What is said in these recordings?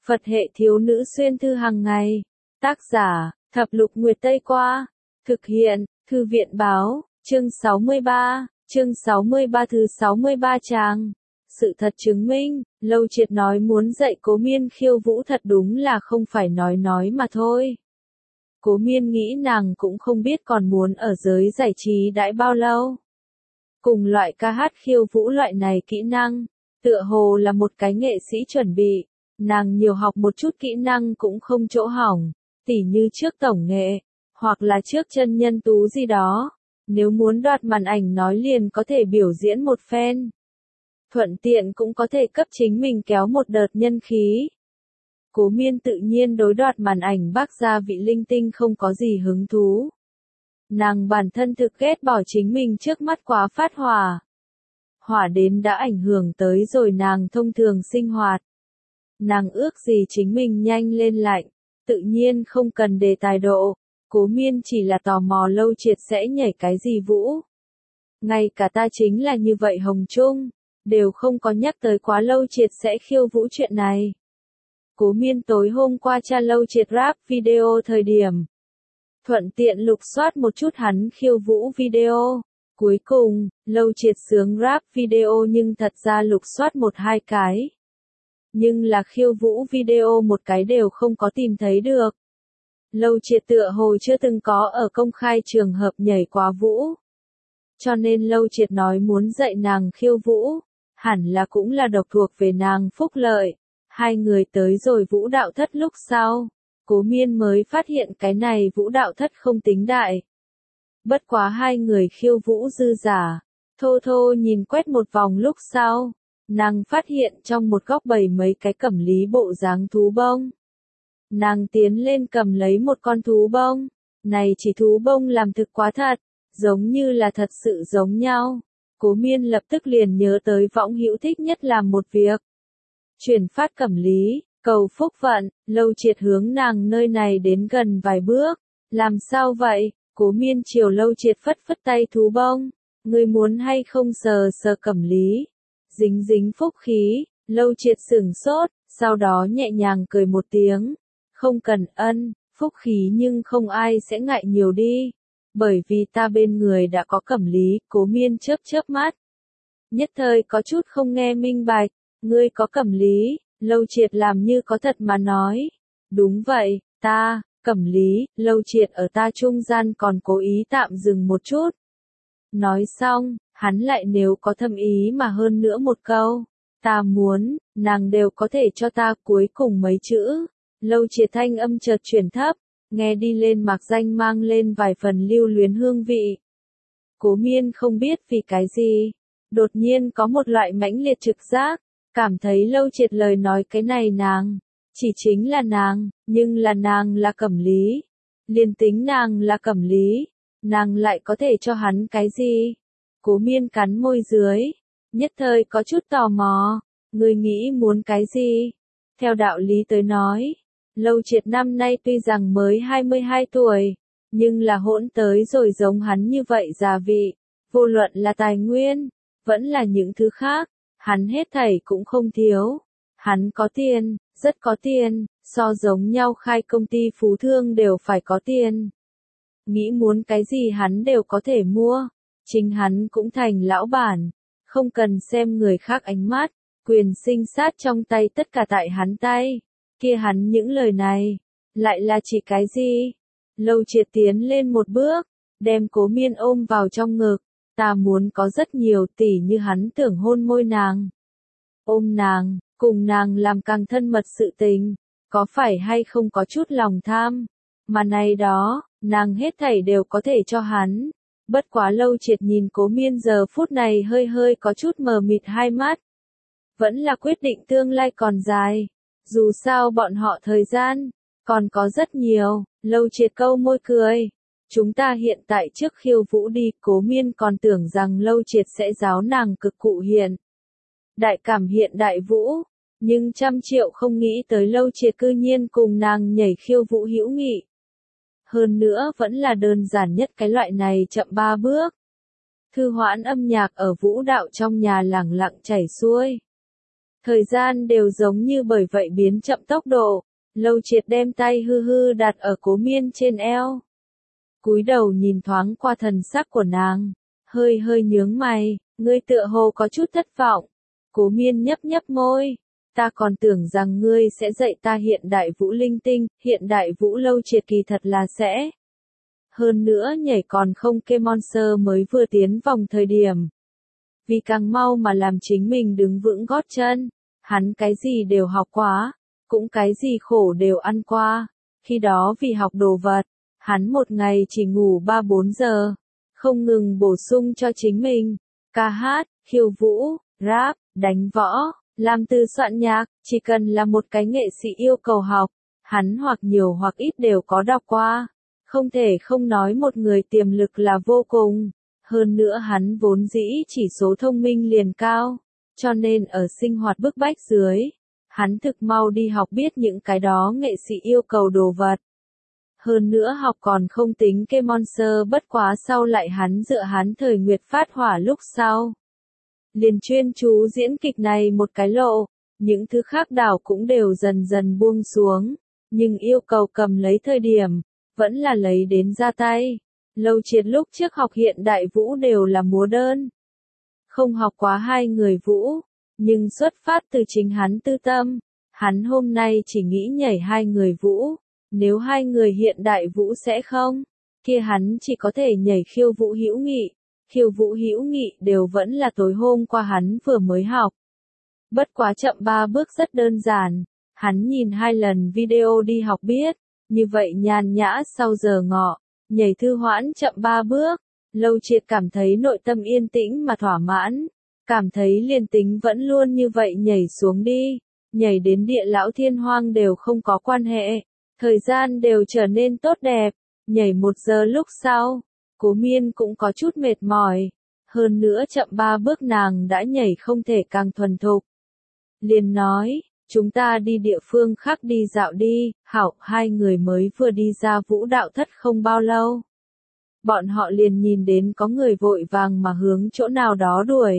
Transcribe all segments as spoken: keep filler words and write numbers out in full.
Phật hệ thiếu nữ xuyên thư hàng ngày. Tác giả, Thập Lục Nguyệt Tây Qua. Thực hiện, Thư viện Báo, chương sáu mươi ba, chương sáu mươi ba thứ sáu mươi ba trang. Sự thật chứng minh, Lâu Triệt nói muốn dạy Cố Miên khiêu vũ thật đúng là không phải nói nói mà thôi. Cố Miên nghĩ nàng cũng không biết còn muốn ở giới giải trí đãi bao lâu. Cùng loại ca hát khiêu vũ loại này kỹ năng, tựa hồ là một cái nghệ sĩ chuẩn bị, nàng nhiều học một chút kỹ năng cũng không chỗ hỏng, tỉ như trước tổng nghệ, hoặc là trước chân nhân tú gì đó, nếu muốn đoạt màn ảnh nói liền có thể biểu diễn một phen. Thuận tiện cũng có thể cấp chính mình kéo một đợt nhân khí. Cố Miên tự nhiên đối đoạt màn ảnh bác gia vị linh tinh không có gì hứng thú. Nàng bản thân thực ghét bỏ chính mình trước mắt quá phát hỏa. Hỏa đến đã ảnh hưởng tới rồi nàng thông thường sinh hoạt. Nàng ước gì chính mình nhanh lên lạnh, tự nhiên không cần đề tài độ, Cố Miên chỉ là tò mò Lâu Triệt sẽ nhảy cái gì vũ. Ngay cả ta chính là như vậy Hồng Trung, đều không có nhắc tới quá Lâu Triệt sẽ khiêu vũ chuyện này. Cố Miên tối hôm qua tra Lâu Triệt rap video thời điểm. Thuận tiện lục soát một chút hắn khiêu vũ video. Cuối cùng, Lâu Triệt sướng rap video nhưng thật ra lục soát một hai cái. Nhưng là khiêu vũ video một cái đều không có tìm thấy được. Lâu Triệt tựa hồ chưa từng có ở công khai trường hợp nhảy quá vũ. Cho nên Lâu Triệt nói muốn dạy nàng khiêu vũ, hẳn là cũng là độc thuộc về nàng phúc lợi. Hai người tới rồi vũ đạo thất lúc sau, Cố Miên mới phát hiện cái này vũ đạo thất không tính đại. Bất quá hai người khiêu vũ dư giả, thô thô nhìn quét một vòng lúc sau, nàng phát hiện trong một góc bày mấy cái cẩm lý bộ dáng thú bông. Nàng tiến lên cầm lấy một con thú bông, này chỉ thú bông làm thực quá thật, giống như là thật sự giống nhau. Cố Miên lập tức liền nhớ tới Võng Hữu thích nhất làm một việc. Chuyển phát cẩm lý, cầu phúc vận, Lâu Triệt hướng nàng nơi này đến gần vài bước. Làm sao vậy? Cố Miên chiều Lâu Triệt phất phất tay thú bông. Ngươi muốn hay không sờ sờ cẩm lý? Dính dính phúc khí, Lâu Triệt sửng sốt, sau đó nhẹ nhàng cười một tiếng. Không cần ân, phúc khí nhưng không ai sẽ ngại nhiều đi. Bởi vì ta bên người đã có cẩm lý, Cố Miên chớp chớp mắt. Nhất thời có chút không nghe minh bạch, ngươi có cẩm lý, Lâu Triệt làm như có thật mà nói. Đúng vậy, ta, cẩm lý, Lâu Triệt ở ta trung gian còn cố ý tạm dừng một chút. Nói xong, hắn lại nếu có thâm ý mà hơn nữa một câu. Ta muốn, nàng đều có thể cho ta cuối cùng mấy chữ. Lâu Triệt thanh âm chợt chuyển thấp, nghe đi lên mạc danh mang lên vài phần lưu luyến hương vị. Cố Miên không biết vì cái gì, đột nhiên có một loại mãnh liệt trực giác, cảm thấy Lâu Triệt lời nói cái này nàng, chỉ chính là nàng, nhưng là nàng là cẩm lý. Liên tính nàng là cẩm lý, nàng lại có thể cho hắn cái gì? Cố Miên cắn môi dưới, nhất thời có chút tò mò, ngươi nghĩ muốn cái gì? Theo đạo lý tới nói, Lâu Triệt năm nay tuy rằng mới hai mươi hai tuổi, nhưng là hỗn tới rồi giống hắn như vậy già vị, vô luận là tài nguyên, vẫn là những thứ khác, hắn hết thảy cũng không thiếu. Hắn có tiền, rất có tiền, so giống nhau khai công ty phú thương đều phải có tiền. Nghĩ muốn cái gì hắn đều có thể mua, chính hắn cũng thành lão bản, không cần xem người khác ánh mắt, quyền sinh sát trong tay tất cả tại hắn tay. Kia hắn những lời này, lại là chỉ cái gì? Lâu Triệt tiến lên một bước, đem Cố Miên ôm vào trong ngực, ta muốn có rất nhiều tỷ như hắn tưởng hôn môi nàng. Ôm nàng, cùng nàng làm càng thân mật sự tình, có phải hay không có chút lòng tham, mà này đó, nàng hết thảy đều có thể cho hắn. Bất quá Lâu Triệt nhìn Cố Miên giờ phút này hơi hơi có chút mờ mịt hai mắt. Vẫn là quyết định tương lai còn dài. Dù sao bọn họ thời gian, còn có rất nhiều. Lâu Triệt câu môi cười. Chúng ta hiện tại trước khiêu vũ đi. Cố Miên còn tưởng rằng Lâu Triệt sẽ giáo nàng cực cụ hiện đại cảm hiện đại vũ. Nhưng trăm triệu không nghĩ tới Lâu Triệt cư nhiên cùng nàng nhảy khiêu vũ hữu nghị. Hơn nữa vẫn là đơn giản nhất cái loại này chậm ba bước. Thư hoãn âm nhạc ở vũ đạo trong nhà lẳng lặng chảy xuôi. Thời gian đều giống như bởi vậy biến chậm tốc độ. Lâu Triệt đem tay hư hư đặt ở Cố Miên trên eo. Cúi đầu nhìn thoáng qua thần sắc của nàng. Hơi hơi nhướng mày, ngươi tựa hồ có chút thất vọng. Cố Miên nhấp nhấp môi. Ta còn tưởng rằng ngươi sẽ dạy ta hiện đại vũ linh tinh, hiện đại vũ Lâu Triệt kỳ thật là sẽ. Hơn nữa nhảy còn không kê monster mới vừa tiến vòng thời điểm. Vì càng mau mà làm chính mình đứng vững gót chân, hắn cái gì đều học quá, cũng cái gì khổ đều ăn qua. Khi đó vì học đồ vật, hắn một ngày chỉ ngủ ba bốn giờ, không ngừng bổ sung cho chính mình, ca hát, khiêu vũ, rap, đánh võ, làm từ soạn nhạc, chỉ cần là một cái nghệ sĩ yêu cầu học, hắn hoặc nhiều hoặc ít đều có đọc qua. Không thể không nói một người tiềm lực là vô cùng. Hơn nữa hắn vốn dĩ chỉ số thông minh liền cao, cho nên ở sinh hoạt bức bách dưới, hắn thực mau đi học biết những cái đó nghệ sĩ yêu cầu đồ vật. Hơn nữa học còn không tính kê monster bất quá sau lại hắn dựa hắn thời nguyệt phát hỏa lúc sau. Liền chuyên chú diễn kịch này một cái lộ, những thứ khác đảo cũng đều dần dần buông xuống, nhưng yêu cầu cầm lấy thời điểm, vẫn là lấy đến ra tay. Lâu Triệt lúc trước học hiện đại vũ đều là múa đơn. Không học quá hai người vũ, nhưng xuất phát từ chính hắn tư tâm, hắn hôm nay chỉ nghĩ nhảy hai người vũ. Nếu hai người hiện đại vũ sẽ không, kia hắn chỉ có thể nhảy khiêu vũ hữu nghị. Khiêu vũ hữu nghị đều vẫn là tối hôm qua hắn vừa mới học. Bất quá chậm ba bước rất đơn giản, hắn nhìn hai lần video đi học biết, như vậy nhàn nhã sau giờ ngọ, nhảy thư hoãn chậm ba bước, Lâu Triệt cảm thấy nội tâm yên tĩnh mà thỏa mãn, cảm thấy liền tính vẫn luôn như vậy nhảy xuống đi, nhảy đến địa lão thiên hoang đều không có quan hệ, thời gian đều trở nên tốt đẹp, nhảy một giờ lúc sau, Cố Miên cũng có chút mệt mỏi, hơn nữa chậm ba bước nàng đã nhảy không thể càng thuần thục. Liền nói, chúng ta đi địa phương khác đi dạo đi, hảo, hai người mới vừa đi ra vũ đạo thất không bao lâu. Bọn họ liền nhìn đến có người vội vàng mà hướng chỗ nào đó đuổi.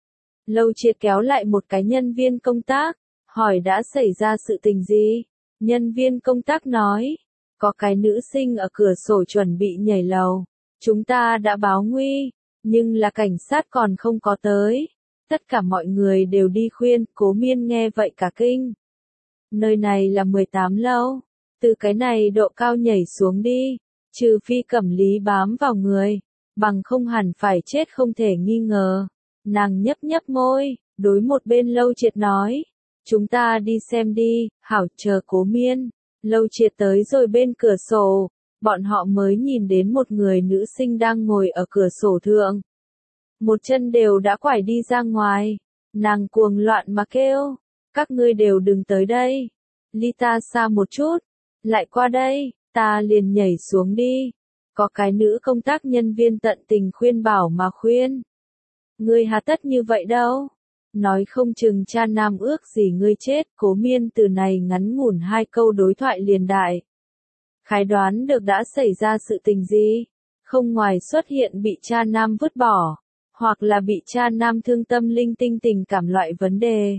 Lâu Triệt kéo lại một cái nhân viên công tác, hỏi đã xảy ra sự tình gì? Nhân viên công tác nói, có cái nữ sinh ở cửa sổ chuẩn bị nhảy lầu. Chúng ta đã báo nguy, nhưng là cảnh sát còn không có tới. Tất cả mọi người đều đi khuyên, Cố Miên nghe vậy cả kinh. Nơi này là mười tám lâu, từ cái này độ cao nhảy xuống đi, trừ phi cẩm lý bám vào người, bằng không hẳn phải chết không thể nghi ngờ. Nàng nhấp nhấp môi, đối một bên Lâu Triệt nói, chúng ta đi xem đi, hảo, chờ Cố Miên. Lâu Triệt tới rồi bên cửa sổ, bọn họ mới nhìn đến một người nữ sinh đang ngồi ở cửa sổ thượng. Một chân đều đã quải đi ra ngoài, nàng cuồng loạn mà kêu, các ngươi đều đừng tới đây, ly ta xa một chút, lại qua đây, ta liền nhảy xuống đi. Có cái nữ công tác nhân viên tận tình khuyên bảo mà khuyên. Ngươi hà tất như vậy đâu, nói không chừng cha nam ước gì ngươi chết. Cố Miên từ này ngắn ngủn hai câu đối thoại liền đại. Khái đoán được đã xảy ra sự tình gì, không ngoài xuất hiện bị cha nam vứt bỏ, hoặc là bị cha nam thương tâm linh tinh tình cảm loại vấn đề.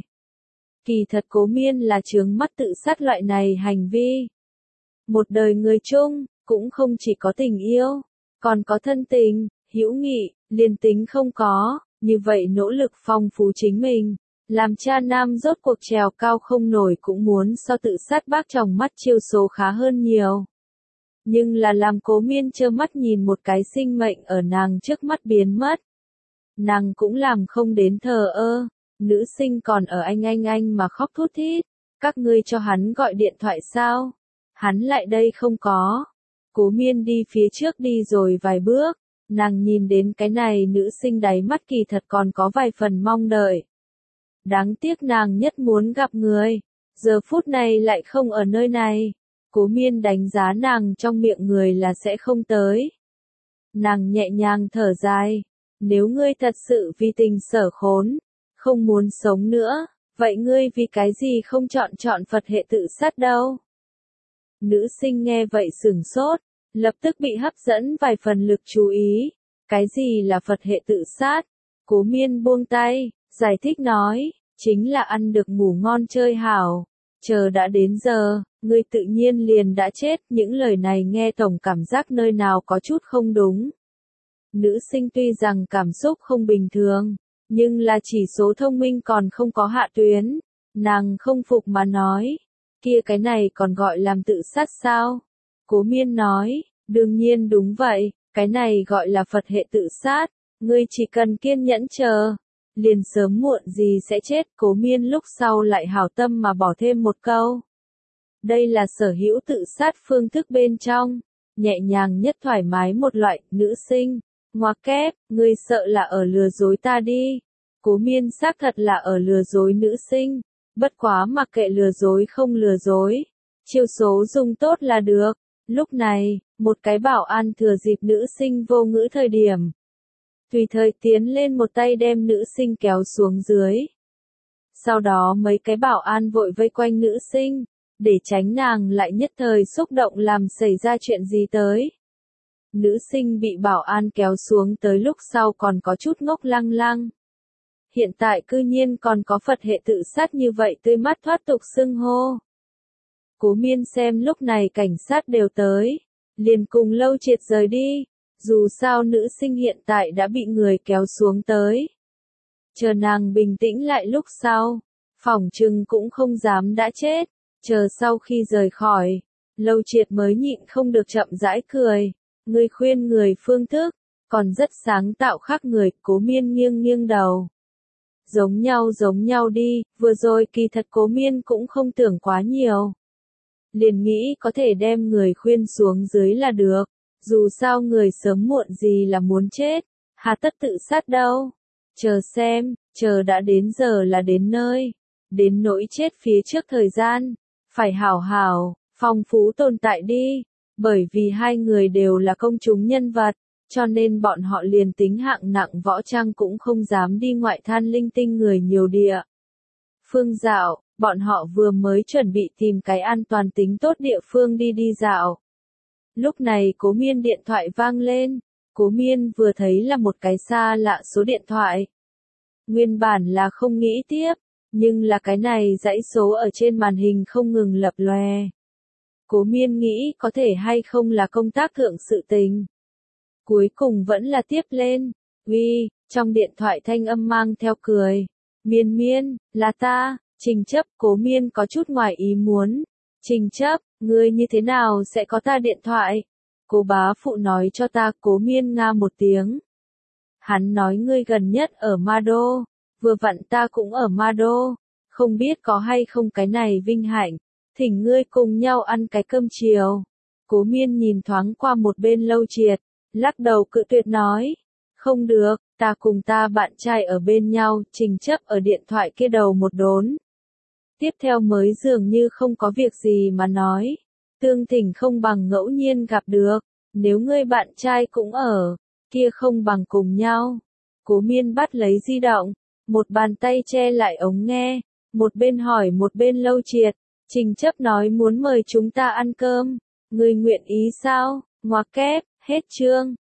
Kỳ thật Cố Miên là chướng mắt tự sát loại này hành vi. Một đời người chung, cũng không chỉ có tình yêu, còn có thân tình, hữu nghị, liên tính không có, như vậy nỗ lực phong phú chính mình, làm cha nam rốt cuộc trèo cao không nổi cũng muốn so tự sát bác trong mắt chiêu số khá hơn nhiều. Nhưng là làm Cố Miên trơ mắt nhìn một cái sinh mệnh ở nàng trước mắt biến mất. Nàng cũng làm không đến thờ ơ, nữ sinh còn ở anh anh anh mà khóc thút thít, các ngươi cho hắn gọi điện thoại sao? Hắn lại đây không có. Cố Miên đi phía trước đi rồi vài bước, nàng nhìn đến cái này nữ sinh đáy mắt kỳ thật còn có vài phần mong đợi. Đáng tiếc nàng nhất muốn gặp người, giờ phút này lại không ở nơi này. Cố Miên đánh giá nàng trong miệng người là sẽ không tới. Nàng nhẹ nhàng thở dài, nếu ngươi thật sự vì tình sở khốn, không muốn sống nữa, vậy ngươi vì cái gì không chọn chọn Phật hệ tự sát đâu? Nữ sinh nghe vậy sửng sốt, lập tức bị hấp dẫn vài phần lực chú ý. Cái gì là Phật hệ tự sát? Cố Miên buông tay, giải thích nói, chính là ăn được ngủ ngon chơi hảo. Chờ đã đến giờ, ngươi tự nhiên liền đã chết, những lời này nghe tổng cảm giác nơi nào có chút không đúng. Nữ sinh tuy rằng cảm xúc không bình thường, nhưng là chỉ số thông minh còn không có hạ tuyến. Nàng không phục mà nói, kia cái này còn gọi làm tự sát sao? Cố Miên nói, đương nhiên đúng vậy, cái này gọi là Phật hệ tự sát, ngươi chỉ cần kiên nhẫn chờ, liền sớm muộn gì sẽ chết. Cố Miên lúc sau lại hảo tâm mà bỏ thêm một câu. Đây là sở hữu tự sát phương thức bên trong, nhẹ nhàng nhất thoải mái một loại. Nữ sinh, ngoa kép, ngươi sợ là ở lừa dối ta đi. Cố Miên xác thật là ở lừa dối nữ sinh, bất quá mặc kệ lừa dối không lừa dối, chiêu số dùng tốt là được. Lúc này, một cái bảo an thừa dịp nữ sinh vô ngữ thời điểm, tùy thời tiến lên một tay đem nữ sinh kéo xuống dưới. Sau đó mấy cái bảo an vội vây quanh nữ sinh, để tránh nàng lại nhất thời xúc động làm xảy ra chuyện gì tới. Nữ sinh bị bảo an kéo xuống tới lúc sau còn có chút ngốc lăng lăng. Hiện tại cư nhiên còn có Phật hệ tự sát như vậy tươi mắt thoát tục xưng hô. Cố Miên xem lúc này cảnh sát đều tới, liền cùng Lâu Triệt rời đi, dù sao nữ sinh hiện tại đã bị người kéo xuống tới. Chờ nàng bình tĩnh lại lúc sau, phỏng chừng cũng không dám đã chết, chờ sau khi rời khỏi, Lâu Triệt mới nhịn không được chậm rãi cười, người khuyên người phương thức, còn rất sáng tạo khác người. Cố Miên nghiêng nghiêng đầu. Giống nhau giống nhau đi, vừa rồi kỳ thật Cố Miên cũng không tưởng quá nhiều. Liền nghĩ có thể đem người khuyên xuống dưới là được, dù sao người sớm muộn gì là muốn chết, hà tất tự sát đâu. Chờ xem, chờ đã đến giờ là đến nơi, đến nỗi chết phía trước thời gian, phải hảo hảo, phong phú tồn tại đi, bởi vì hai người đều là công chúng nhân vật, cho nên bọn họ liền tính hạng nặng võ trang cũng không dám đi ngoại than linh tinh người nhiều địa. Phương dạo, bọn họ vừa mới chuẩn bị tìm cái an toàn tính tốt địa phương đi đi dạo. Lúc này Cố Miên điện thoại vang lên, Cố Miên vừa thấy là một cái xa lạ số điện thoại. Nguyên bản là không nghĩ tiếp, nhưng là cái này dãy số ở trên màn hình không ngừng lập lòe. Cố Miên nghĩ có thể hay không là công tác thượng sự tình. Cuối cùng vẫn là tiếp lên, uy, trong điện thoại thanh âm mang theo cười. Miên Miên, là ta, Trình Chấp. Cố Miên có chút ngoài ý muốn. Trình Chấp, ngươi như thế nào sẽ có ta điện thoại? Cố bá phụ nói cho ta. Cố Miên nga một tiếng. Hắn nói ngươi gần nhất ở Ma Đô, vừa vặn ta cũng ở Ma Đô, không biết có hay không cái này vinh hạnh, thỉnh ngươi cùng nhau ăn cái cơm chiều. Cố Miên nhìn thoáng qua một bên Lâu Triệt, lắc đầu cự tuyệt nói, không được, ta cùng ta bạn trai ở bên nhau. Trình Chấp ở điện thoại kia đầu một đốn. Tiếp theo mới dường như không có việc gì mà nói, tương thỉnh không bằng ngẫu nhiên gặp được, nếu ngươi bạn trai cũng ở, kia không bằng cùng nhau. Cố Miên bắt lấy di động, một bàn tay che lại ống nghe, một bên hỏi một bên Lâu Triệt, Trình Chấp nói muốn mời chúng ta ăn cơm, ngươi nguyện ý sao? Ngoặc kép, hết chương.